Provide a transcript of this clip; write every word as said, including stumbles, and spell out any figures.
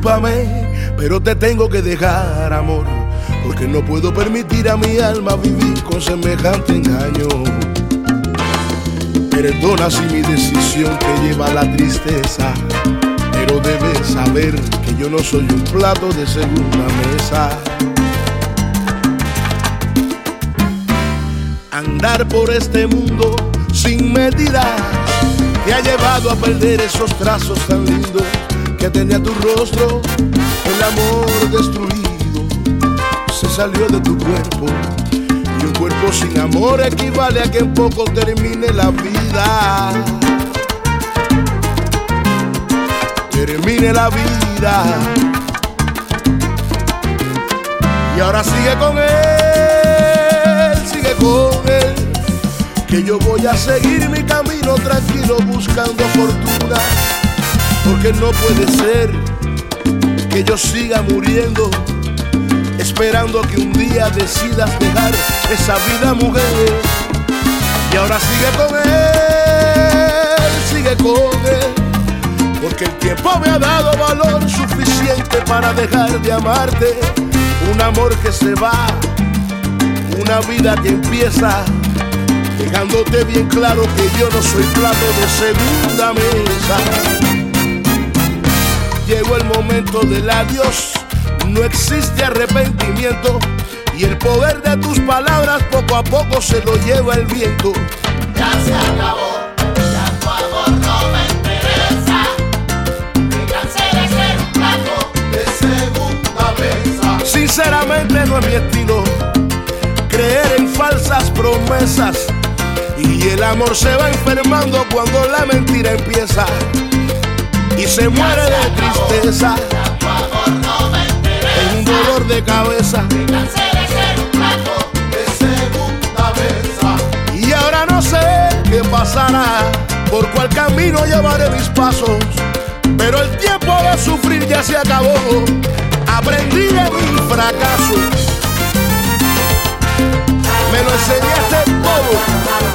Discúlpame, pero te tengo que dejar, amor, porque no puedo permitir a mi alma vivir con semejante engaño. Perdona si mi decisión te lleva a la tristeza, pero debes saber que yo no soy un plato de segunda mesa. Andar por este mundo sin medida te ha llevado a perder esos trazos tan lindos que tenía tu rostro. El amor destruido se salió de tu cuerpo, y un cuerpo sin amor equivale a que en poco termine la vida. Termine la vida. Y ahora sigue con él, sigue con él, que yo voy a seguir mi camino tranquilo buscando fortuna, porque no puede ser que yo siga muriendo esperando que un día decidas dejar esa vida, mujer. Y ahora sigue con él, sigue con él, porque el tiempo me ha dado valor suficiente para dejar de amarte. Un amor que se va, una vida que empieza, dejándote bien claro que yo no soy plato de segunda mesa. Llegó el momento del adiós, no existe arrepentimiento, y el poder de tus palabras poco a poco se lo lleva el viento. Ya se acabó, ya tu amor no me interesa, me cansé de ser un plato de segunda mesa. Sinceramente no es mi estilo creer en falsas promesas, y el amor se va enfermando cuando la mentira empieza y se muere de tristeza. Ya tu amor no me interesa, es un dolor de cabeza. me cansé de ser un plato de segunda mesa. Y ahora no sé qué pasará, por cuál camino llevaré mis pasos, pero el tiempo de sufrir ya se acabó. Aprendí de mi fracaso, me lo enseñaste todo.